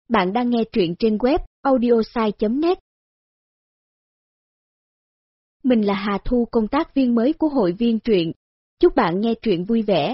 Bạn đang nghe truyện trên web audiosai.net. Mình là Hà Thu, công tác viên mới của hội viên truyện. Chúc bạn nghe truyện vui vẻ.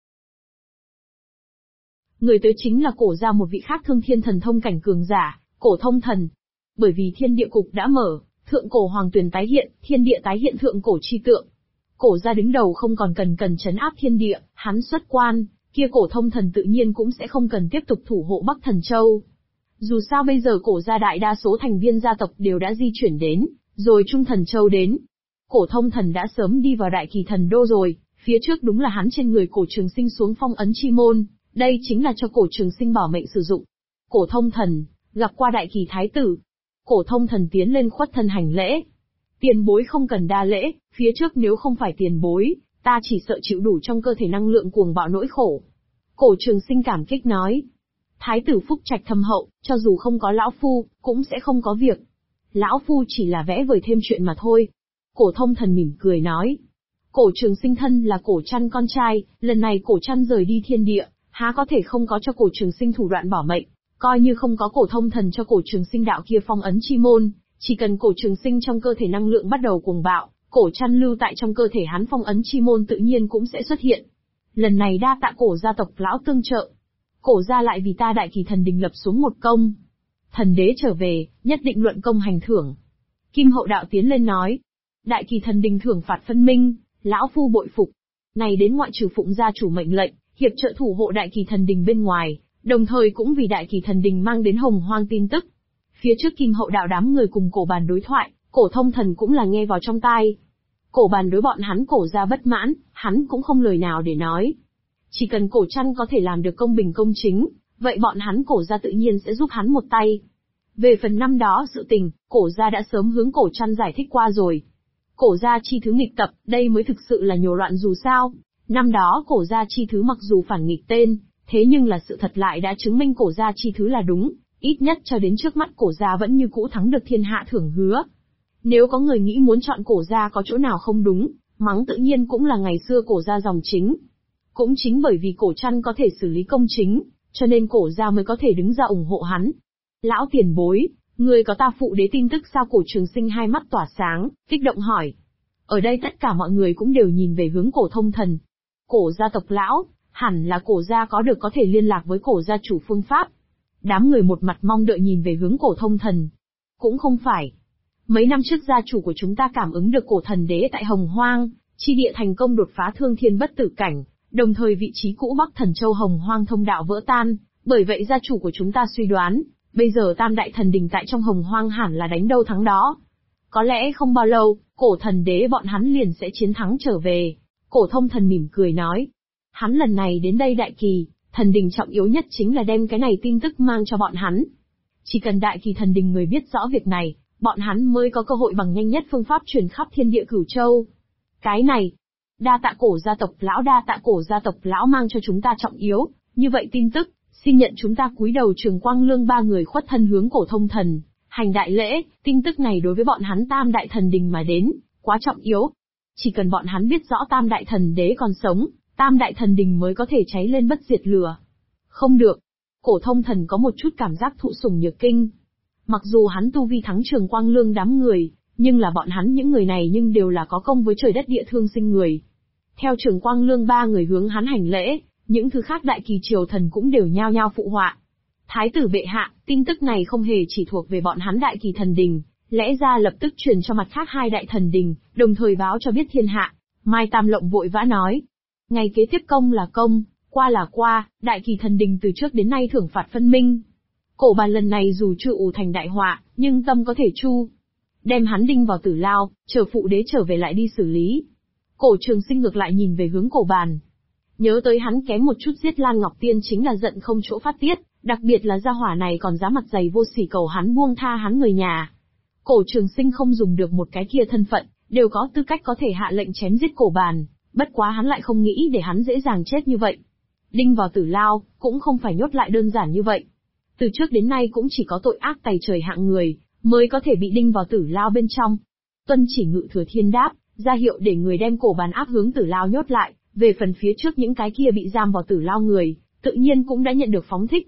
Người tới chính là Cổ gia một vị khác thương thiên thần thông cảnh cường giả, Cổ Thông Thần. Bởi vì thiên địa cục đã mở, thượng cổ hoàng tuyền tái hiện, thiên địa tái hiện thượng cổ chi tượng. Cổ gia đứng đầu không còn cần trấn áp thiên địa, hắn xuất quan, kia Cổ Thông Thần tự nhiên cũng sẽ không cần tiếp tục thủ hộ Bắc Thần Châu. Dù sao bây giờ Cổ gia đại đa số thành viên gia tộc đều đã di chuyển đến, rồi Trung Thần Châu đến. Cổ Thông Thần đã sớm đi vào Đại Kỳ Thần Đô rồi, phía trước đúng là hắn trên người Cổ Trường Sinh xuống phong ấn chi môn, đây chính là cho Cổ Trường Sinh bảo mệnh sử dụng. Cổ Thông Thần, gặp qua Đại Kỳ Thái tử. Cổ Thông Thần tiến lên khuất thân hành lễ. Tiền bối không cần đa lễ, phía trước nếu không phải tiền bối, ta chỉ sợ chịu đủ trong cơ thể năng lượng cuồng bạo nỗi khổ. Cổ Trường Sinh cảm kích nói. Thái tử phúc trạch thâm hậu, cho dù không có lão phu, cũng sẽ không có việc. Lão phu chỉ là vẽ vời thêm chuyện mà thôi. Cổ Thông Thần mỉm cười nói. Cổ Trường Sinh thân là Cổ Trăn con trai, lần này Cổ Trăn rời đi thiên địa, há có thể không có cho Cổ Trường Sinh thủ đoạn bảo mệnh, coi như không có Cổ Thông Thần cho Cổ Trường Sinh đạo kia phong ấn chi môn, chỉ cần Cổ Trường Sinh trong cơ thể năng lượng bắt đầu cuồng bạo, Cổ Trăn lưu tại trong cơ thể hắn phong ấn chi môn tự nhiên cũng sẽ xuất hiện. Lần này đa tạ Cổ gia tộc lão tương trợ. Cổ gia lại vì ta Đại Kỳ Thần Đình lập xuống một công. Thần đế trở về, nhất định luận công hành thưởng. Kim Hậu Đạo tiến lên nói. Đại Kỳ Thần Đình thưởng phạt phân minh, lão phu bội phục. Này đến ngoại trừ phụng gia chủ mệnh lệnh, hiệp trợ thủ hộ Đại Kỳ Thần Đình bên ngoài, đồng thời cũng vì Đại Kỳ Thần Đình mang đến hồng hoang tin tức. Phía trước Kim Hậu Đạo đám người cùng Cổ Bàn đối thoại, Cổ Thông Thần cũng là nghe vào trong tai. Cổ Bàn đối bọn hắn Cổ gia bất mãn, hắn cũng không lời nào để nói. Chỉ cần Cổ Trăn có thể làm được công bình công chính, vậy bọn hắn Cổ gia tự nhiên sẽ giúp hắn một tay. Về phần năm đó sự tình, Cổ gia đã sớm hướng Cổ Trăn giải thích qua rồi. Cổ gia chi thứ nghịch tập, đây mới thực sự là nhổ loạn dù sao. Năm đó Cổ gia chi thứ mặc dù phản nghịch tên, thế nhưng là sự thật lại đã chứng minh Cổ gia chi thứ là đúng, ít nhất cho đến trước mắt Cổ gia vẫn như cũ thắng được thiên hạ thưởng hứa. Nếu có người nghĩ muốn chọn Cổ gia có chỗ nào không đúng, mắng tự nhiên cũng là ngày xưa Cổ gia dòng chính. Cũng chính bởi vì Cổ Trăn có thể xử lý công chính, cho nên Cổ gia mới có thể đứng ra ủng hộ hắn. Lão tiền bối, người có ta phụ đế tin tức sao? Cổ Trường Sinh hai mắt tỏa sáng, kích động hỏi. Ở đây tất cả mọi người cũng đều nhìn về hướng Cổ Thông Thần. Cổ gia tộc lão, hẳn là Cổ gia có được có thể liên lạc với Cổ gia chủ phương pháp. Đám người một mặt mong đợi nhìn về hướng Cổ Thông Thần. Cũng không phải. Mấy năm trước gia chủ của chúng ta cảm ứng được Cổ Thần Đế tại Hồng Hoang, chi địa thành công đột phá thương thiên bất tử cảnh. Đồng thời vị trí cũ Bắc Thần Châu Hồng Hoang thông đạo vỡ tan, bởi vậy gia chủ của chúng ta suy đoán, bây giờ Tam Đại Thần Đình tại trong Hồng Hoang hẳn là đánh đâu thắng đó. Có lẽ không bao lâu, Cổ Thần Đế bọn hắn liền sẽ chiến thắng trở về. Cổ Thông Thần mỉm cười nói. Hắn lần này đến đây Đại Kỳ, Thần Đình trọng yếu nhất chính là đem cái này tin tức mang cho bọn hắn. Chỉ cần Đại Kỳ Thần Đình người biết rõ việc này, bọn hắn mới có cơ hội bằng nhanh nhất phương pháp truyền khắp thiên địa Cửu Châu. Cái này, đa tạ Cổ gia tộc lão, đa tạ Cổ gia tộc lão mang cho chúng ta trọng yếu, như vậy tin tức, xin nhận. Chúng ta cúi đầu. Trường Quang Lương ba người khuất thân hướng Cổ Thông Thần, hành đại lễ. Tin tức này đối với bọn hắn Tam Đại Thần Đình mà đến, quá trọng yếu. Chỉ cần bọn hắn biết rõ Tam Đại Thần Đế còn sống, Tam Đại Thần Đình mới có thể cháy lên bất diệt lửa. Không được. Cổ Thông Thần có một chút cảm giác thụ sủng nhược kinh. Mặc dù hắn tu vi thắng Trường Quang Lương đám người, nhưng là bọn hắn những người này nhưng đều là có công với trời đất địa thương sinh người. Theo Trường Quang Lương ba người hướng hắn hành lễ, những thứ khác Đại Kỳ triều thần cũng đều nhao nhao phụ họa. Thái tử bệ hạ, tin tức này không hề chỉ thuộc về bọn hắn Đại Kỳ Thần Đình, lẽ ra lập tức truyền cho mặt khác hai Đại Thần Đình, đồng thời báo cho biết thiên hạ. Mai Tam Lộng vội vã nói. Ngày kế tiếp công là công, qua là qua, Đại Kỳ Thần Đình từ trước đến nay thưởng phạt phân minh. Cổ Bàn lần này dù chưa ủ thành đại họa, nhưng tâm có thể chu. Đem hắn đinh vào tử lao, chờ phụ đế trở về lại đi xử lý. Cổ Trường Sinh ngược lại nhìn về hướng Cổ Bàn. Nhớ tới hắn kém một chút giết Lan Ngọc Tiên chính là giận không chỗ phát tiết, đặc biệt là gia hỏa này còn dám mặt dày vô sỉ cầu hắn buông tha hắn người nhà. Cổ Trường Sinh không dùng được một cái kia thân phận, đều có tư cách có thể hạ lệnh chém giết Cổ Bàn, bất quá hắn lại không nghĩ để hắn dễ dàng chết như vậy. Đinh vào tử lao, cũng không phải nhốt lại đơn giản như vậy. Từ trước đến nay cũng chỉ có tội ác tày trời hạng người, mới có thể bị đinh vào tử lao bên trong. Tuân chỉ Ngự Thừa Thiên đáp, ra hiệu để người đem Cổ Bàn áp hướng tử lao nhốt lại, về phần phía trước những cái kia bị giam vào tử lao người, tự nhiên cũng đã nhận được phóng thích.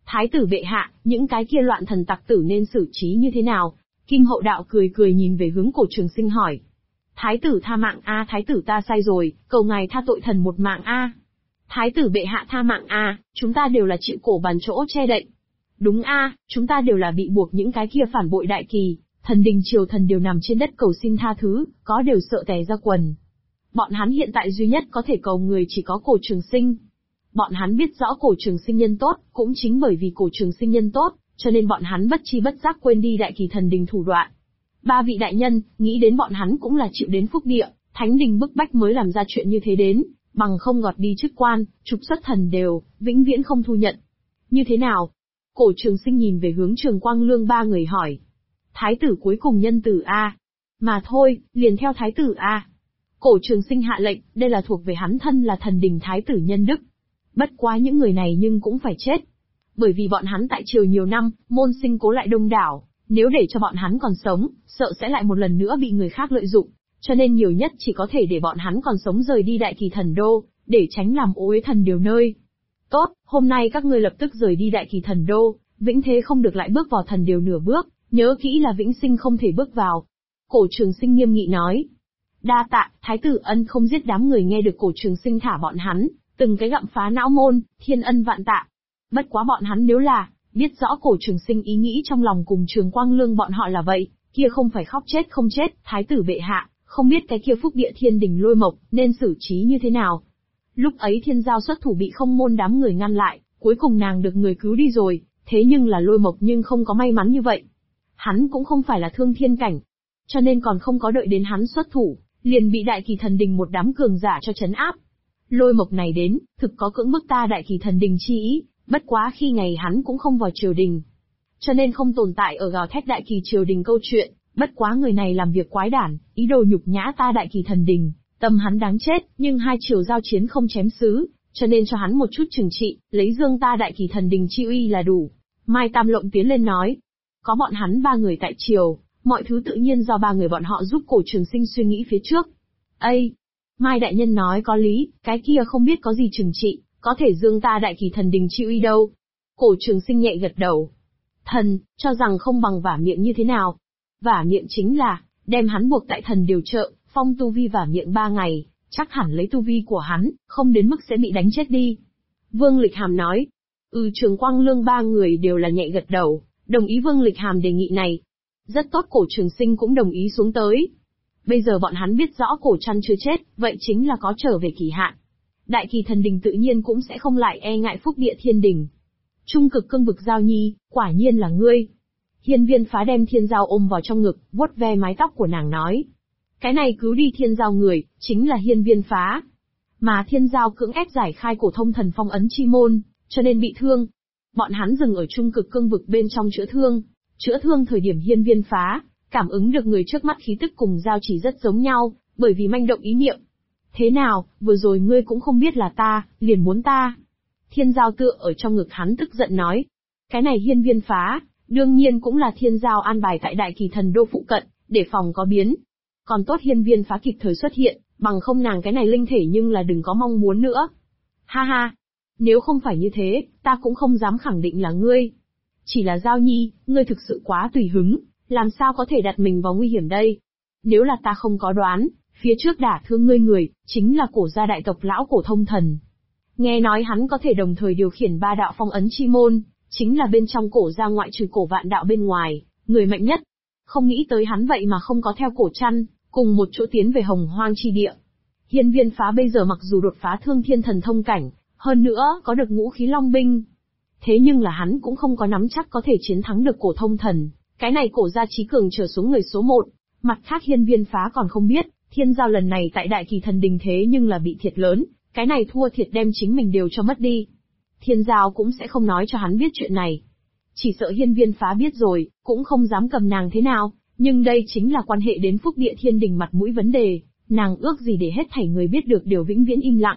Thái tử bệ hạ, những cái kia loạn thần tặc tử nên xử trí như thế nào? Kim Hậu Đạo cười cười nhìn về hướng Cổ Trường Sinh hỏi. Thái tử tha mạng a, thái tử ta sai rồi, cầu ngài tha tội thần một mạng a. Thái tử bệ hạ tha mạng a, chúng ta đều là chịu cổ bàn chỗ che đậy. Đúng a, chúng ta đều là bị buộc những cái kia phản bội đại kỳ, thần đình triều thần đều nằm trên đất cầu xin tha thứ, có đều sợ tè ra quần. Bọn hắn hiện tại duy nhất có thể cầu người chỉ có Cổ Trường Sinh. Bọn hắn biết rõ Cổ Trường Sinh nhân tốt, cũng chính bởi vì Cổ Trường Sinh nhân tốt, cho nên bọn hắn bất chi bất giác quên đi đại kỳ thần đình thủ đoạn. Ba vị đại nhân, nghĩ đến bọn hắn cũng là chịu đến phúc địa, thánh đình bức bách mới làm ra chuyện như thế đến, bằng không gọt đi chức quan, trục xuất thần đều, vĩnh viễn không thu nhận. Như thế nào? Cổ Trường Sinh nhìn về hướng Trường Quang Lương ba người hỏi. Thái tử cuối cùng nhân tử a. Mà thôi, liền theo thái tử a. Cổ Trường Sinh hạ lệnh, đây là thuộc về hắn thân là thần đình thái tử nhân đức. Bất quá những người này nhưng cũng phải chết. Bởi vì bọn hắn tại triều nhiều năm, môn sinh cố lại đông đảo, nếu để cho bọn hắn còn sống, sợ sẽ lại một lần nữa bị người khác lợi dụng, cho nên nhiều nhất chỉ có thể để bọn hắn còn sống rời đi đại kỳ thần đô, để tránh làm ô uế thần điều nơi. Tốt, hôm nay các ngươi lập tức rời đi đại kỳ thần đô, vĩnh thế không được lại bước vào thần điều nửa bước, nhớ kỹ là vĩnh sinh không thể bước vào. Cổ Trường Sinh nghiêm nghị nói. Đa tạ, thái tử ân không giết. Đám người nghe được Cổ Trường Sinh thả bọn hắn, từng cái gặm phá não môn, thiên ân vạn tạ. Bất quá bọn hắn nếu là biết rõ Cổ Trường Sinh ý nghĩ trong lòng cùng Trường Quang Lương bọn họ là vậy, kia không phải khóc chết không chết. Thái tử bệ hạ, không biết cái kia phúc địa thiên đình lôi mộc nên xử trí như thế nào. Lúc ấy Thiên Giao xuất thủ bị Không Môn đám người ngăn lại, cuối cùng nàng được người cứu đi rồi, thế nhưng là lôi mộc nhưng không có may mắn như vậy. Hắn cũng không phải là thương thiên cảnh, cho nên còn không có đợi đến hắn xuất thủ, liền bị đại kỳ thần đình một đám cường giả cho trấn áp. Lôi mộc này đến, thực có cưỡng bức ta đại kỳ thần đình chi ý, bất quá khi ngày hắn cũng không vào triều đình, cho nên không tồn tại ở gào thét đại kỳ triều đình câu chuyện. Bất quá người này làm việc quái đản, ý đồ nhục nhã ta đại kỳ thần đình, tâm hắn đáng chết, nhưng hai triều giao chiến không chém xứ, cho nên cho hắn một chút trừng trị, lấy dương ta đại kỳ thần đình chi uy là đủ. Mai Tam Lộng tiến lên nói, có bọn hắn ba người tại triều, mọi thứ tự nhiên do ba người bọn họ giúp Cổ Trường Sinh suy nghĩ phía trước. Ây! Mai đại nhân nói có lý, cái kia không biết có gì trừng trị, có thể dương ta đại kỳ thần đình chi uy đâu. Cổ Trường Sinh nhẹ gật đầu. Thần, cho rằng không bằng vả miệng như thế nào? Vả miệng chính là, đem hắn buộc tại thần điều trợ, phong tu vi vả miệng 3 ngày, chắc hẳn lấy tu vi của hắn, không đến mức sẽ bị đánh chết đi. Vương Lịch Hàm nói. Trường Quang Lương ba người đều là nhẹ gật đầu, đồng ý Vương Lịch Hàm đề nghị này. Rất tốt. Cổ Trường Sinh cũng đồng ý xuống tới. Bây giờ bọn hắn biết rõ Cổ Trăn chưa chết, vậy chính là có trở về kỳ hạn. Đại kỳ thần đình tự nhiên cũng sẽ không lại e ngại phúc địa thiên đình. Trung cực cương vực Giao Nhi, quả nhiên là ngươi. Hiên Viên Phá đem Thiên Giao ôm vào trong ngực, vuốt ve mái tóc của nàng nói. Cái này cứu đi Thiên Giao người, chính là Hiên Viên Phá. Mà Thiên Giao cưỡng ép giải khai cổ thông thần phong ấn chi môn, cho nên bị thương. Bọn hắn dừng ở trung cực cương vực bên trong chữa thương. Chữa thương thời điểm Hiên Viên Phá, cảm ứng được người trước mắt khí tức cùng Giao Chỉ rất giống nhau, bởi vì manh động ý niệm. Thế nào, vừa rồi ngươi cũng không biết là ta, liền muốn ta. Thiên Giao tựa ở trong ngực hắn tức giận nói. Cái này Hiên Viên Phá, đương nhiên cũng là Thiên Giao an bài tại đại kỳ thần đô phụ cận, để phòng có biến. Còn tốt Hiên Viên Phá kịp thời xuất hiện, bằng không nàng cái này linh thể nhưng là đừng có mong muốn nữa. Ha ha, nếu không phải như thế, ta cũng không dám khẳng định là ngươi. Chỉ là Giao Nhi, ngươi thực sự quá tùy hứng, làm sao có thể đặt mình vào nguy hiểm đây? Nếu là ta không có đoán, phía trước đả thương ngươi người, chính là Cổ gia đại tộc lão Cổ Thông Thần. Nghe nói hắn có thể đồng thời điều khiển 3 đạo phong ấn chi môn, chính là bên trong Cổ gia ngoại trừ Cổ Vạn đạo bên ngoài, người mạnh nhất. Không nghĩ tới hắn vậy mà không có theo Cổ Trăn, cùng một chỗ tiến về Hồng Hoang chi địa. Hiên Viên Phá bây giờ mặc dù đột phá thương thiên thần thông cảnh, hơn nữa có được ngũ khí long binh. Thế nhưng là hắn cũng không có nắm chắc có thể chiến thắng được Cổ Thông Thần, cái này Cổ gia chí cường trở xuống người số 1. Mặt khác Hiên Viên Phá còn không biết, Thiên Giao lần này tại đại kỳ thần đình thế nhưng là bị thiệt lớn, cái này thua thiệt đem chính mình đều cho mất đi. Thiên Giao cũng sẽ không nói cho hắn biết chuyện này. Chỉ sợ Hiên Viên Phá biết rồi, cũng không dám cầm nàng thế nào, nhưng đây chính là quan hệ đến phúc địa thiên đình mặt mũi vấn đề, nàng ước gì để hết thảy người biết được đều vĩnh viễn im lặng.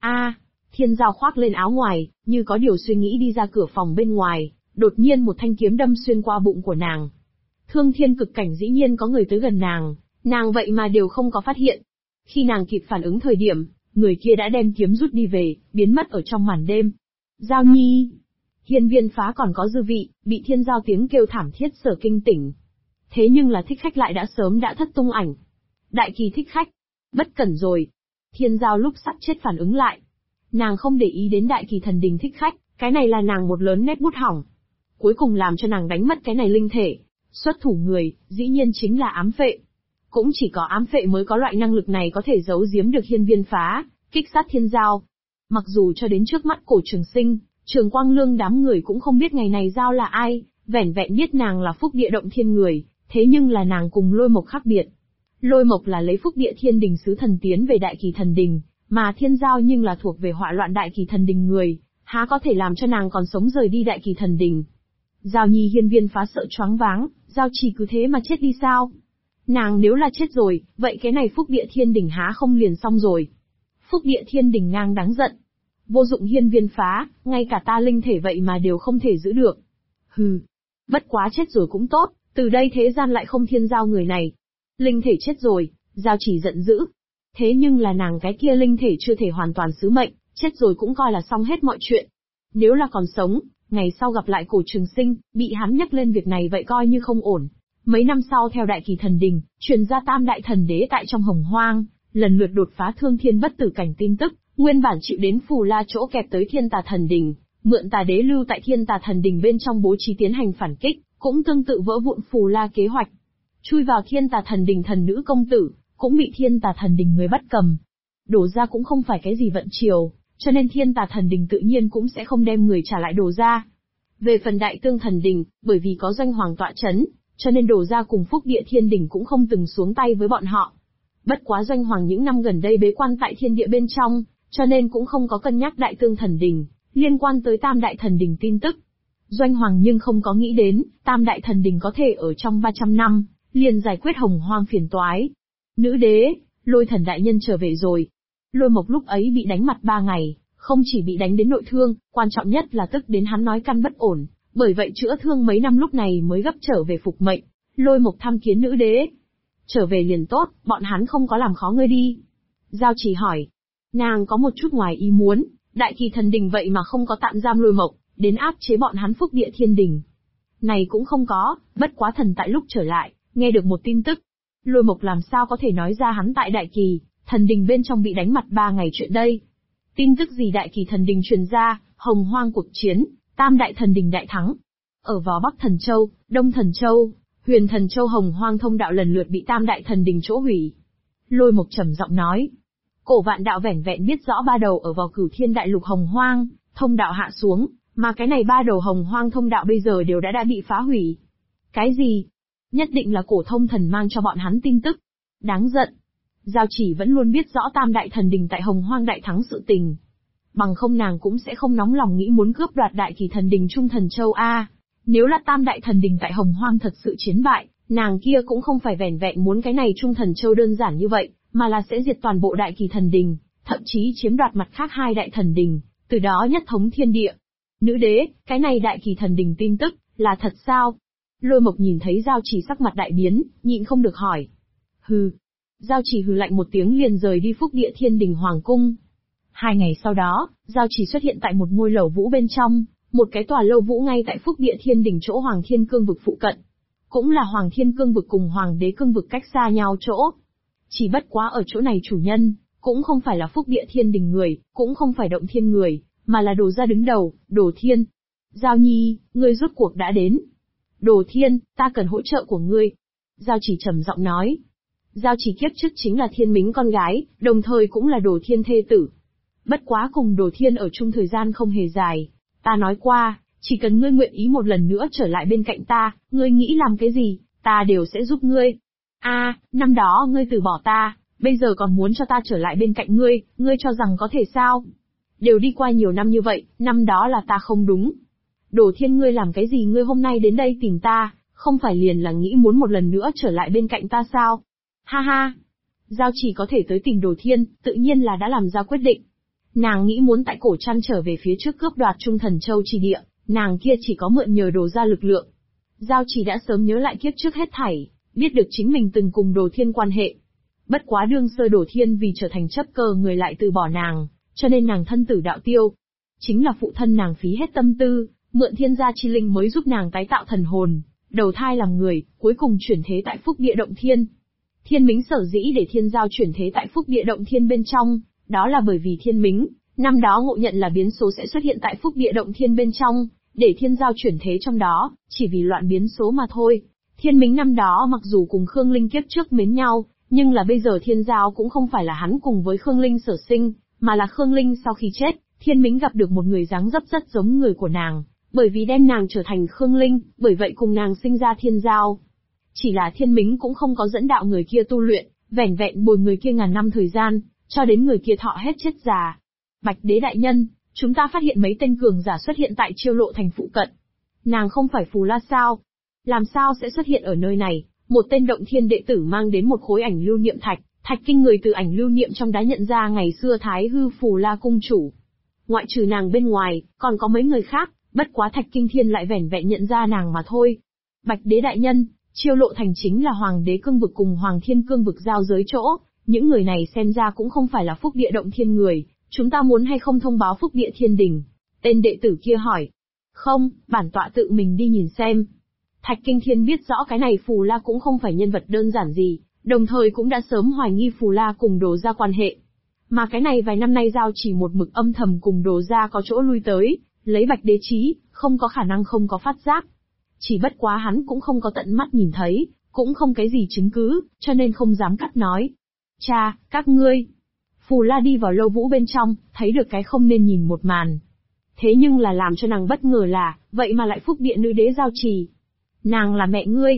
Thiên Giao khoác lên áo ngoài, như có điều suy nghĩ đi ra cửa phòng bên ngoài, đột nhiên một thanh kiếm đâm xuyên qua bụng của nàng. Thương thiên cực cảnh dĩ nhiên có người tới gần nàng vậy mà đều không có phát hiện. Khi nàng kịp phản ứng thời điểm, người kia đã đem kiếm rút đi về, biến mất ở trong màn đêm. Giao Nhi! Hiên Viên Phá còn có dư vị, bị Thiên Giao tiếng kêu thảm thiết sở kinh tỉnh. Thế nhưng là thích khách lại đã sớm đã thất tung ảnh. Đại kỳ thích khách, bất cẩn rồi. Thiên Giao lúc sắp chết phản ứng lại. Nàng không để ý đến đại kỳ thần đình thích khách, cái này là nàng một lớn nét bút hỏng. Cuối cùng làm cho nàng đánh mất cái này linh thể. Xuất thủ người, dĩ nhiên chính là ám phệ. Cũng chỉ có ám phệ mới có loại năng lực này có thể giấu giếm được Hiên Viên Phá, kích sát Thiên Giao. Mặc dù cho đến trước mắt Cổ Trường Sinh, Trường Quang Lương đám người cũng không biết ngày này Giao là ai, vẻn vẹn biết nàng là Phúc Địa Động Thiên người, thế nhưng là nàng cùng Lôi Mộc khác biệt. Lôi Mộc là lấy Phúc Địa Thiên Đình sứ thần tiến về Đại Kỳ Thần Đình, mà Thiên Giao nhưng là thuộc về họa loạn Đại Kỳ Thần Đình người, há có thể làm cho nàng còn sống rời đi Đại Kỳ Thần Đình. Giao Nhi Hiên Viên Phá sợ choáng váng, Giao Trì cứ thế mà chết đi sao? Nàng nếu là chết rồi, vậy cái này Phúc Địa Thiên Đình há không liền xong rồi? Phúc Địa Thiên Đình ngang đáng giận. Vô dụng Hiên Viên Phá, ngay cả ta linh thể vậy mà đều không thể giữ được. Hừ, bất quá chết rồi cũng tốt, từ đây thế gian lại không Thiên Giao người này. Linh thể chết rồi, Giao Chỉ giận dữ. Thế nhưng là nàng cái kia linh thể chưa thể hoàn toàn sứ mệnh, chết rồi cũng coi là xong hết mọi chuyện. Nếu là còn sống, ngày sau gặp lại Cổ Trường Sinh, bị hắn nhắc lên việc này vậy coi như không ổn. Mấy năm sau theo Đại Kỳ Thần Đình, truyền ra Tam Đại Thần Đế tại trong Hồng Hoang, lần lượt đột phá thương thiên bất tử cảnh tin tức, nguyên bản chịu đến Phù La chỗ kẹp tới Thiên Tà Thần Đình, mượn Tà Đế lưu tại Thiên Tà Thần Đình bên trong bố trí tiến hành phản kích, cũng tương tự vỡ vụn Phù La kế hoạch. Chui vào Thiên Tà Thần Đình thần nữ công tử, cũng bị Thiên Tà Thần Đình người bắt cầm. Đổ ra cũng không phải cái gì vận chiều, cho nên Thiên Tà Thần Đình tự nhiên cũng sẽ không đem người trả lại Đổ ra. Về phần Đại Tương Thần Đình, bởi vì có Doanh Hoàng tọa chấn, cho nên Đổ ra cùng Phúc Địa Thiên Đình cũng không từng xuống tay với bọn họ. Bất quá Doanh Hoàng những năm gần đây bế quan tại thiên địa bên trong, cho nên cũng không có cân nhắc Đại Tương Thần Đình, liên quan tới Tam Đại Thần Đình tin tức. Doanh Hoàng nhưng không có nghĩ đến, Tam Đại Thần Đình có thể ở trong 300 năm, liền giải quyết Hồng Hoang phiền toái. Nữ đế, Lôi Thần đại nhân trở về rồi. Lôi Mộc lúc ấy bị đánh mặt 3 ngày, không chỉ bị đánh đến nội thương, quan trọng nhất là tức đến hắn nói căn bất ổn, bởi vậy chữa thương mấy năm lúc này mới gấp trở về phục mệnh. Lôi Mộc tham kiến nữ đế. Trở về liền tốt, bọn hắn không có làm khó ngươi đi. Giao Chỉ hỏi. Nàng có một chút ngoài ý muốn, Đại Kỳ Thần Đình vậy mà không có tạm giam Lôi Mộc, đến áp chế bọn hắn Phúc Địa Thiên Đình. Này cũng không có, bất quá thần tại lúc trở lại, nghe được một tin tức. Lôi Mộc làm sao có thể nói ra hắn tại Đại Kỳ Thần Đình bên trong bị đánh mặt 3 ngày chuyện đây. Tin tức gì Đại Kỳ Thần Đình truyền ra, Hồng Hoang cuộc chiến, Tam Đại Thần Đình đại thắng. Ở vào Bắc Thần Châu, Đông Thần Châu, Huyền Thần Châu Hồng Hoang thông đạo lần lượt bị Tam Đại Thần Đình chỗ hủy. Lôi Mộc trầm giọng nói. Cổ Vạn đạo vẻn vẹn biết rõ 3 đầu ở vào Cửu Thiên Đại Lục Hồng Hoang, thông đạo hạ xuống, mà cái này 3 đầu Hồng Hoang thông đạo bây giờ đều đã bị phá hủy. Cái gì? Nhất định là Cổ Thông Thần mang cho bọn hắn tin tức. Đáng giận. Giao Chỉ vẫn luôn biết rõ Tam Đại Thần Đình tại Hồng Hoang đại thắng sự tình. Bằng không nàng cũng sẽ không nóng lòng nghĩ muốn cướp đoạt Đại Kỳ Thần Đình Trung Thần Châu A. Nếu là Tam Đại Thần Đình tại Hồng Hoang thật sự chiến bại, nàng kia cũng không phải vẻn vẹn muốn cái này Trung Thần Châu đơn giản như vậy, mà là sẽ diệt toàn bộ Đại Kỳ Thần Đình, thậm chí chiếm đoạt mặt khác 2 Đại Thần Đình, từ đó nhất thống thiên địa. Nữ đế, cái này Đại Kỳ Thần Đình tin tức, là thật sao? Lôi Mộc nhìn thấy Giao Chỉ sắc mặt đại biến, nhịn không được hỏi. Hừ. Giao Chỉ hừ lạnh một tiếng liền rời đi Phúc Địa Thiên Đình Hoàng Cung. 2 ngày sau đó, Giao Chỉ xuất hiện tại một ngôi lầu vũ bên trong, một cái tòa lâu vũ ngay tại Phúc Địa Thiên Đình chỗ Hoàng Thiên Cương vực phụ cận. Cũng là Hoàng Thiên Cương vực cùng Hoàng Đế Cương vực cách xa nhau chỗ. Chỉ bất quá ở chỗ này chủ nhân, cũng không phải là Phúc Địa Thiên Đình người, cũng không phải Động Thiên người, mà là Đồ gia đứng đầu, Đồ Thiên. Giao Nhi, ngươi rốt cuộc đã đến. Đồ Thiên, ta cần hỗ trợ của ngươi. Giao Chỉ trầm giọng nói. Giao Chỉ kiếp trước chính là Thiên Mính con gái, đồng thời cũng là Đồ Thiên thê tử. Bất quá cùng Đồ Thiên ở chung thời gian không hề dài. Ta nói qua, chỉ cần ngươi nguyện ý một lần nữa trở lại bên cạnh ta, ngươi nghĩ làm cái gì, ta đều sẽ giúp ngươi. Năm đó ngươi từ bỏ ta, bây giờ còn muốn cho ta trở lại bên cạnh ngươi cho rằng có thể sao? Đều đi qua nhiều năm như vậy, năm đó là ta không đúng. Đồ Thiên ngươi làm cái gì ngươi hôm nay đến đây tìm ta, không phải liền là nghĩ muốn một lần nữa trở lại bên cạnh ta sao? Ha ha! Giao Chỉ có thể tới tìm Đồ Thiên, tự nhiên là đã làm ra quyết định. Nàng nghĩ muốn tại cổ trăn trở về phía trước cướp đoạt Trung Thần Châu chi địa, nàng kia chỉ có mượn nhờ Đồ gia lực lượng. Giao Chỉ đã sớm nhớ lại kiếp trước hết thảy, biết được chính mình từng cùng Đồ Thiên quan hệ. Bất quá đương sơ Đồ Thiên vì trở thành chấp cờ người lại từ bỏ nàng, cho nên nàng thân tử đạo tiêu. Chính là phụ thân nàng phí hết tâm tư, Mượn thiên gia chi linh mới giúp nàng tái tạo thần hồn, đầu thai làm người, cuối cùng chuyển thế tại phúc địa động thiên. Thiên Mính sở dĩ để thiên giao chuyển thế tại phúc địa động thiên bên trong, đó là bởi vì Thiên Mính, năm đó ngộ nhận là biến số sẽ xuất hiện tại phúc địa động thiên bên trong, để thiên giao chuyển thế trong đó, chỉ vì loạn biến số mà thôi. Thiên Mính năm đó mặc dù cùng Khương Linh kiếp trước mến nhau, nhưng là bây giờ thiên giao cũng không phải là hắn cùng với Khương Linh sở sinh, mà là Khương Linh sau khi chết, Thiên Mính gặp được một người dáng dấp rất giống người của nàng, bởi vì đem nàng trở thành Khương Linh, bởi vậy cùng nàng sinh ra thiên giao. Chỉ là Thiên Mính cũng không có dẫn đạo người kia tu luyện, vẻn vẹn bồi người kia ngàn năm thời gian, cho đến người kia thọ hết chết già. Bạch đế đại nhân, chúng ta phát hiện mấy tên cường giả xuất hiện tại Chiêu Lộ thành phụ cận. Nàng không phải Phù La sao? Làm sao sẽ xuất hiện ở nơi này? Một tên động thiên đệ tử mang đến một khối ảnh lưu niệm thạch, thạch kinh người từ ảnh lưu niệm trong đã nhận ra ngày xưa Thái Hư Phù La cung chủ. Ngoại trừ nàng bên ngoài, còn có mấy người khác, bất quá thạch kinh thiên lại vẻn vẹn nhận ra nàng mà thôi. Bạch đế đại nhân, Chiêu Lộ thành chính là Hoàng đế cương vực cùng Hoàng thiên cương vực giao giới chỗ, những người này xem ra cũng không phải là phúc địa động thiên người, chúng ta muốn hay không thông báo phúc địa thiên đình? Tên đệ tử kia hỏi. Không, bản tọa tự mình đi nhìn xem. Thạch Kinh Thiên biết rõ cái này Phù La cũng không phải nhân vật đơn giản gì, đồng thời cũng đã sớm hoài nghi Phù La cùng Đồ Gia quan hệ. Mà cái này vài năm nay Giao chỉ một mực âm thầm cùng Đồ Gia có chỗ lui tới, lấy Bạch đế trí, không có khả năng không có phát giác. Chỉ bất quá hắn cũng không có tận mắt nhìn thấy, cũng không cái gì chứng cứ, cho nên không dám cắt nói. Cha, các ngươi. Phù La đi vào lâu vũ bên trong, thấy được cái không nên nhìn một màn. Thế nhưng là làm cho nàng bất ngờ là, vậy mà lại phúc địa nữ đế Giao Trì. Nàng là mẹ ngươi.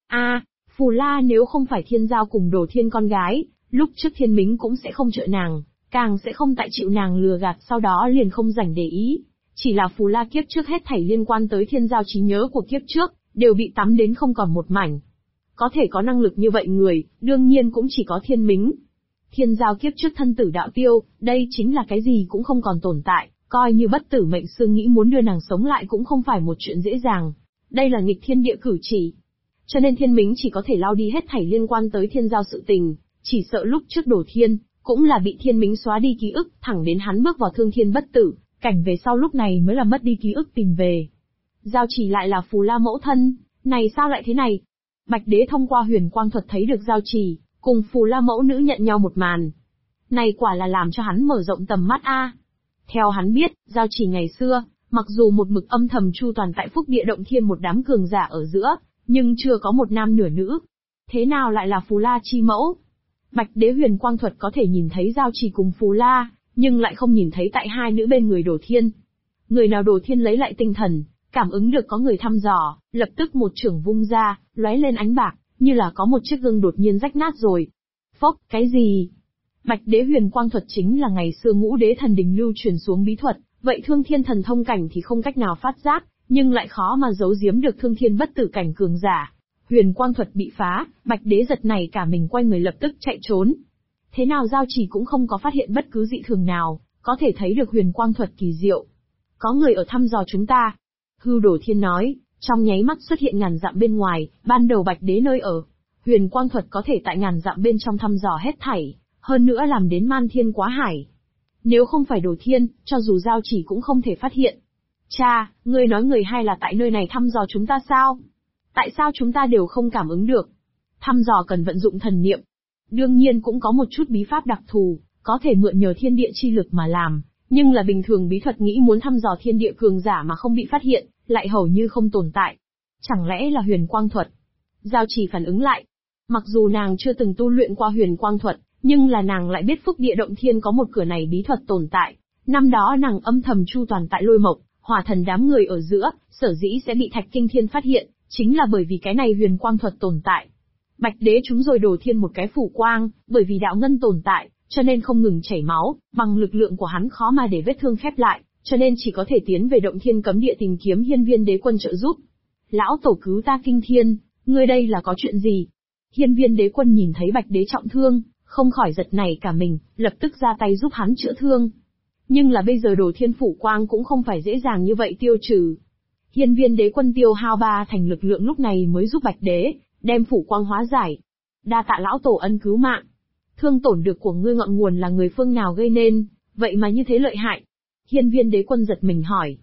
Phù La nếu không phải thiên giao cùng Đồ Thiên con gái, lúc trước Thiên Mính cũng sẽ không trợ nàng, càng sẽ không tại chịu nàng lừa gạt sau đó liền không rảnh để ý. Chỉ là Phù La kiếp trước hết thảy liên quan tới thiên giao trí nhớ của kiếp trước, đều bị tắm đến không còn một mảnh. Có thể có năng lực như vậy người, đương nhiên cũng chỉ có Thiên Mính. Thiên giao kiếp trước thân tử đạo tiêu, đây chính là cái gì cũng không còn tồn tại, coi như bất tử mệnh xương nghĩ muốn đưa nàng sống lại cũng không phải một chuyện dễ dàng. Đây là nghịch thiên địa cử chỉ. Cho nên Thiên Mính chỉ có thể lao đi hết thảy liên quan tới thiên giao sự tình, chỉ sợ lúc trước đổ thiên, cũng là bị Thiên Mính xóa đi ký ức, thẳng đến hắn bước vào thương thiên bất tử, cảnh về sau lúc này mới là mất đi ký ức tìm về. Giao Chỉ lại là Phù La mẫu thân, này sao lại thế này? Bạch đế thông qua huyền quang thuật thấy được Giao Chỉ cùng Phù La mẫu nữ nhận nhau một màn. Này quả là làm cho hắn mở rộng tầm mắt a. Theo hắn biết, Giao Chỉ ngày xưa, mặc dù một mực âm thầm chu toàn tại phúc địa động thiên một đám cường giả ở giữa, nhưng chưa có một nam nửa nữ. Thế nào lại là Phù La chi mẫu? Bạch đế huyền quang thuật có thể nhìn thấy Giao Chỉ cùng Phù La, nhưng lại không nhìn thấy tại hai nữ bên người Đồ Thiên. Người nào Đồ Thiên lấy lại tinh thần, cảm ứng được có người thăm dò, lập tức một chưởng vung ra, lóe lên ánh bạc, như là có một chiếc gương đột nhiên rách nát rồi. Phốc, cái gì? Bạch đế huyền quang thuật chính là ngày xưa Ngũ đế thần đình lưu truyền xuống bí thuật, vậy thương thiên thần thông cảnh thì không cách nào phát giác, nhưng lại khó mà giấu giếm được thương thiên bất tử cảnh cường giả. Huyền quang thuật bị phá, Bạch đế giật này cả mình quay người lập tức chạy trốn. Thế nào Giao Chỉ cũng không có phát hiện bất cứ dị thường nào, có thể thấy được huyền quang thuật kỳ diệu. Có người ở thăm dò chúng ta. Hư Đồ Thiên nói, trong nháy mắt xuất hiện ngàn dặm bên ngoài, ban đầu Bạch đế nơi ở. Huyền quang thuật có thể tại ngàn dặm bên trong thăm dò hết thảy, hơn nữa làm đến man thiên quá hải. Nếu không phải Đồ Thiên, cho dù Giao Chỉ cũng không thể phát hiện. Cha, ngươi nói người hay là tại nơi này thăm dò chúng ta sao? Tại sao chúng ta đều không cảm ứng được? Thăm dò cần vận dụng thần niệm. Đương nhiên cũng có một chút bí pháp đặc thù, có thể mượn nhờ thiên địa chi lực mà làm, nhưng là bình thường bí thuật nghĩ muốn thăm dò thiên địa cường giả mà không bị phát hiện, lại hầu như không tồn tại. Chẳng lẽ là huyền quang thuật? Giao Chỉ phản ứng lại. Mặc dù nàng chưa từng tu luyện qua huyền quang thuật, nhưng là nàng lại biết phúc địa động thiên có một cửa này bí thuật tồn tại. Năm đó nàng âm thầm chu toàn tại Lôi Mộc, Hỏa Thần đám người ở giữa, sở dĩ sẽ bị Thạch Kinh Thiên phát hiện, chính là bởi vì cái này huyền quang thuật tồn tại. Bạch đế chúng rồi Đồ Thiên một cái phủ quang, bởi vì đạo ngân tồn tại, cho nên không ngừng chảy máu, bằng lực lượng của hắn khó mà để vết thương khép lại, cho nên chỉ có thể tiến về động thiên cấm địa tìm kiếm Hiên Viên đế quân trợ giúp. Lão tổ cứu ta Kinh Thiên, ngươi đây là có chuyện gì? Hiên Viên đế quân nhìn thấy Bạch đế trọng thương, không khỏi giật nảy cả mình, lập tức ra tay giúp hắn chữa thương. Nhưng là bây giờ Đồ Thiên phủ quang cũng không phải dễ dàng như vậy tiêu trừ. Hiên Viên đế quân tiêu hao 3 thành lực lượng lúc này mới giúp Bạch đế đem phủ quang hóa giải. Đa tạ lão tổ ân cứu mạng. Thương tổn được của ngươi ngọn nguồn là người phương nào gây nên, vậy mà như thế lợi hại? Hiên Viên đế quân giật mình hỏi.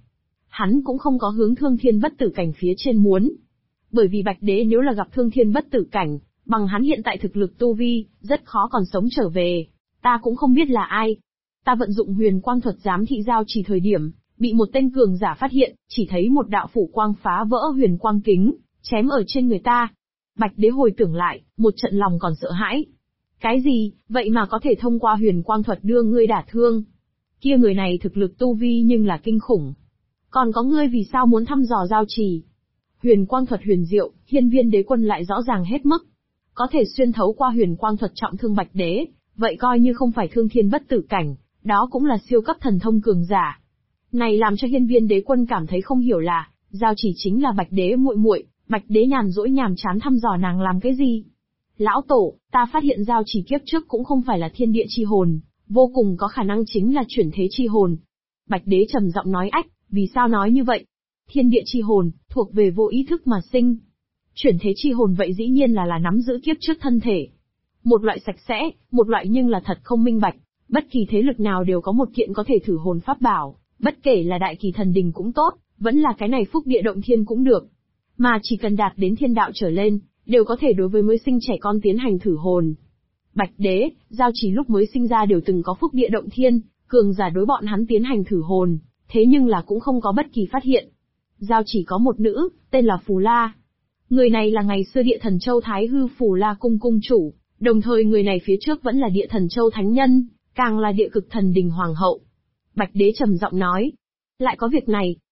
Hắn cũng không có hướng thương thiên bất tử cảnh phía trên muốn. Bởi vì Bạch Đế nếu là gặp thương thiên bất tử cảnh, bằng hắn hiện tại thực lực tu vi, rất khó còn sống trở về. Ta cũng không biết là ai. Ta vận dụng huyền quang thuật giám thị giao chỉ thời điểm, bị một tên cường giả phát hiện, chỉ thấy một đạo phủ quang phá vỡ huyền quang kính, chém ở trên người ta. Bạch Đế hồi tưởng lại, một trận lòng còn sợ hãi. Cái gì, vậy mà có thể thông qua huyền quang thuật đưa ngươi đả thương? Kia người này thực lực tu vi nhưng là kinh khủng. Còn có ngươi vì sao muốn thăm dò giao trì? Huyền quang thuật huyền diệu, Hiên Viên Đế Quân lại rõ ràng hết mức. Có thể xuyên thấu qua huyền quang thuật trọng thương Bạch Đế, vậy coi như không phải thương thiên bất tử cảnh, đó cũng là siêu cấp thần thông cường giả. Này làm cho Hiên Viên Đế Quân cảm thấy không hiểu là, giao chỉ chính là Bạch Đế muội muội, Bạch Đế nhàn rỗi nhàm chán thăm dò nàng làm cái gì? Lão tổ, ta phát hiện giao chỉ kiếp trước cũng không phải là thiên địa chi hồn, vô cùng có khả năng chính là chuyển thế chi hồn. Bạch Đế trầm giọng nói ách, vì sao nói như vậy? Thiên địa chi hồn, thuộc về vô ý thức mà sinh. Chuyển thế chi hồn vậy dĩ nhiên là nắm giữ kiếp trước thân thể. Một loại sạch sẽ, một loại nhưng là thật không minh bạch, bất kỳ thế lực nào đều có một kiện có thể thử hồn pháp bảo, bất kể là đại kỳ thần đình cũng tốt, vẫn là cái này phúc địa động thiên cũng được. Mà chỉ cần đạt đến thiên đạo trở lên, đều có thể đối với mới sinh trẻ con tiến hành thử hồn. Bạch Đế, giao chỉ lúc mới sinh ra đều từng có phúc địa động thiên, cường giả đối bọn hắn tiến hành thử hồn, thế nhưng là cũng không có bất kỳ phát hiện. Giao chỉ có một nữ, tên là Phù La. Người này là ngày xưa địa thần châu Thái Hư Phù La cung cung chủ, đồng thời người này phía trước vẫn là địa thần châu thánh nhân, càng là địa cực thần đình hoàng hậu. Bạch Đế trầm giọng nói, lại có việc này,